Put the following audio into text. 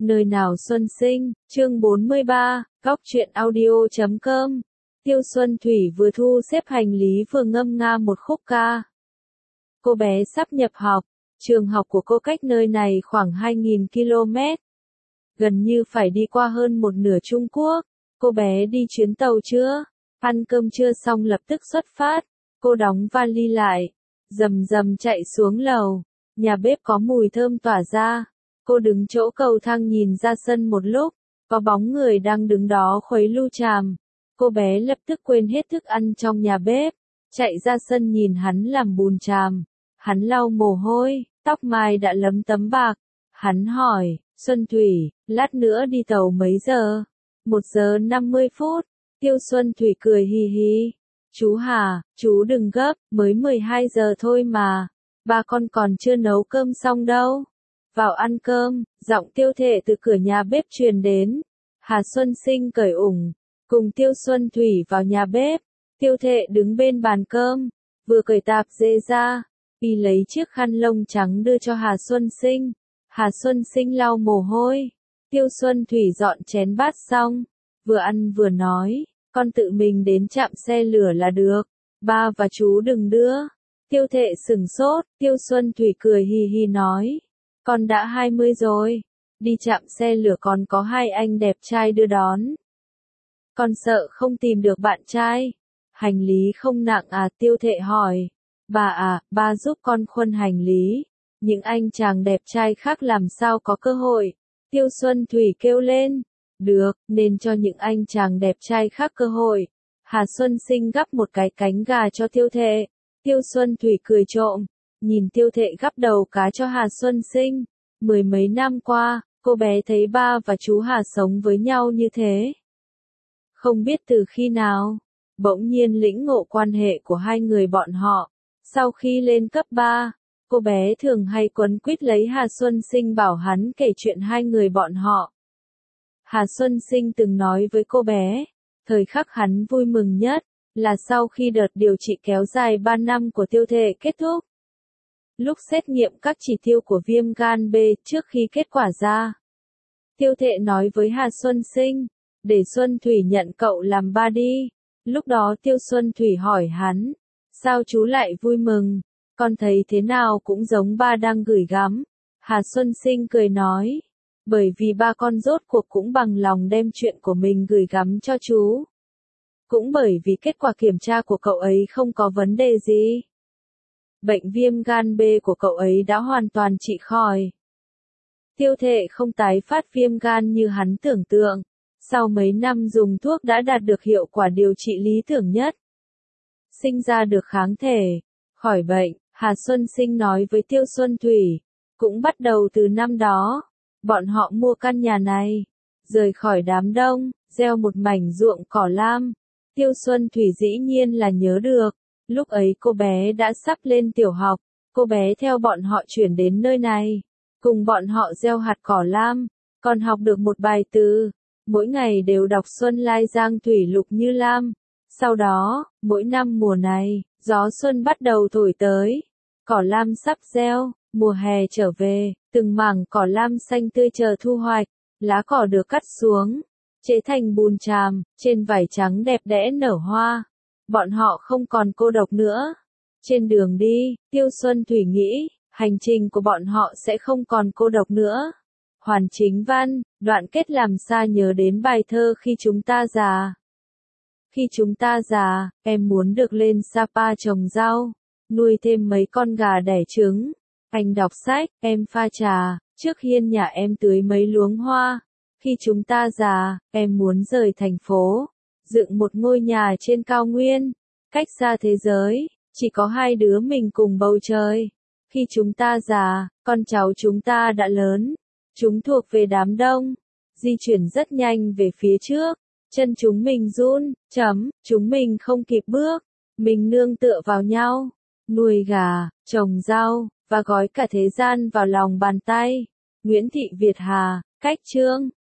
Nơi nào xuân sinh, chương 43, góc truyện audio.com. Tiêu Xuân Thủy vừa thu xếp hành lý vừa ngâm nga một khúc ca. Cô bé sắp nhập học, trường học của cô cách nơi này khoảng 2.000 km. Gần như phải đi qua hơn một nửa Trung Quốc. Cô bé đi chuyến tàu chưa? Ăn cơm trưa xong lập tức xuất phát. Cô đóng vali lại, rầm rầm chạy xuống lầu. Nhà bếp có mùi thơm tỏa ra. Cô đứng chỗ cầu thang nhìn ra sân một lúc, có bóng người đang đứng đó khuấy lu chàm. Cô bé lập tức quên hết thức ăn trong nhà bếp, chạy ra sân nhìn hắn làm bùn chàm. Hắn lau mồ hôi, tóc mai đã lấm tấm bạc. Hắn hỏi, Xuân Thủy, lát nữa đi tàu mấy giờ? 1 giờ 50 phút. Tiêu Xuân Thủy cười hì hì. Chú Hà, chú đừng gấp, mới 12 giờ thôi mà. Ba con còn chưa nấu cơm xong đâu. Vào ăn cơm, giọng Tiêu Thệ từ cửa nhà bếp truyền đến. Hà Xuân Sinh cởi ủng, cùng Tiêu Xuân Thủy vào nhà bếp. Tiêu Thệ đứng bên bàn cơm, vừa cởi tạp dề ra, y lấy chiếc khăn lông trắng đưa cho Hà Xuân Sinh. Hà Xuân Sinh lau mồ hôi. Tiêu Xuân Thủy dọn chén bát xong, vừa ăn vừa nói, con tự mình đến trạm xe lửa là được, ba và chú đừng đưa. Tiêu Thệ sửng sốt, Tiêu Xuân Thủy cười hì hì nói, con đã 20 rồi, đi trạm xe lửa còn có 2 anh đẹp trai đưa đón. Con sợ không tìm được bạn trai. Hành lý không nặng à? Tiêu Thệ hỏi. Bà à, ba giúp con khuân hành lý. Những anh chàng đẹp trai khác làm sao có cơ hội? Tiêu Xuân Thủy kêu lên. Được, nên cho những anh chàng đẹp trai khác cơ hội. Hà Xuân Sinh gắp một cái cánh gà cho Tiêu Thệ. Tiêu Xuân Thủy cười trộm, nhìn Tiêu Thệ gắp đầu cá cho Hà Xuân Sinh. 10 mấy năm qua, cô bé thấy ba và chú Hà sống với nhau như thế. Không biết từ khi nào, bỗng nhiên lĩnh ngộ quan hệ của hai người bọn họ. Sau khi lên cấp 3, cô bé thường hay quấn quýt lấy Hà Xuân Sinh bảo hắn kể chuyện hai người bọn họ. Hà Xuân Sinh từng nói với cô bé, thời khắc hắn vui mừng nhất là sau khi đợt điều trị kéo dài 3 năm của Tiêu Thệ kết thúc. Lúc xét nghiệm các chỉ tiêu của viêm gan B trước khi kết quả ra, Tiêu Thệ nói với Hà Xuân Sinh, để Xuân Thủy nhận cậu làm ba đi. Lúc đó Tiêu Xuân Thủy hỏi hắn, sao chú lại vui mừng, con thấy thế nào cũng giống ba đang gửi gắm. Hà Xuân Sinh cười nói, bởi vì ba con rốt cuộc cũng bằng lòng đem chuyện của mình gửi gắm cho chú. Cũng bởi vì kết quả kiểm tra của cậu ấy không có vấn đề gì. Bệnh viêm gan B của cậu ấy đã hoàn toàn trị khỏi. Tiêu Thệ không tái phát viêm gan như hắn tưởng tượng. Sau mấy năm dùng thuốc đã đạt được hiệu quả điều trị lý tưởng nhất. Sinh ra được kháng thể, khỏi bệnh, Hà Xuân Sinh nói với Tiêu Xuân Thủy. Cũng bắt đầu từ năm đó, bọn họ mua căn nhà này, rời khỏi đám đông, gieo một mảnh ruộng cỏ lam. Tiêu Xuân Thủy dĩ nhiên là nhớ được, lúc ấy cô bé đã sắp lên tiểu học, cô bé theo bọn họ chuyển đến nơi này, cùng bọn họ gieo hạt cỏ lam, còn học được một bài từ. Mỗi ngày đều đọc Xuân lai giang thủy lục như lam. Sau đó, mỗi năm mùa này, gió xuân bắt đầu thổi tới. Cỏ lam sắp gieo, mùa hè trở về, từng mảng cỏ lam xanh tươi chờ thu hoạch. Lá cỏ được cắt xuống, chế thành bùn chàm, trên vải trắng đẹp đẽ nở hoa. Bọn họ không còn cô độc nữa. Trên đường đi, Tiêu Xuân Thủy nghĩ, hành trình của bọn họ sẽ không còn cô độc nữa. Hoàn chính văn, đoạn kết làm xa nhớ đến bài thơ khi chúng ta già. Khi chúng ta già, em muốn được lên Sapa trồng rau, nuôi thêm mấy con gà đẻ trứng. Anh đọc sách, em pha trà, trước hiên nhà em tưới mấy luống hoa. Khi chúng ta già, em muốn rời thành phố, dựng một ngôi nhà trên cao nguyên, cách xa thế giới, chỉ có hai đứa mình cùng bầu trời. Khi chúng ta già, con cháu chúng ta đã lớn. Chúng thuộc về đám đông, di chuyển rất nhanh về phía trước, chân chúng mình run, chúng mình không kịp bước, mình nương tựa vào nhau, nuôi gà, trồng rau, và gói cả thế gian vào lòng bàn tay. Nguyễn Thị Việt Hà, cách chương.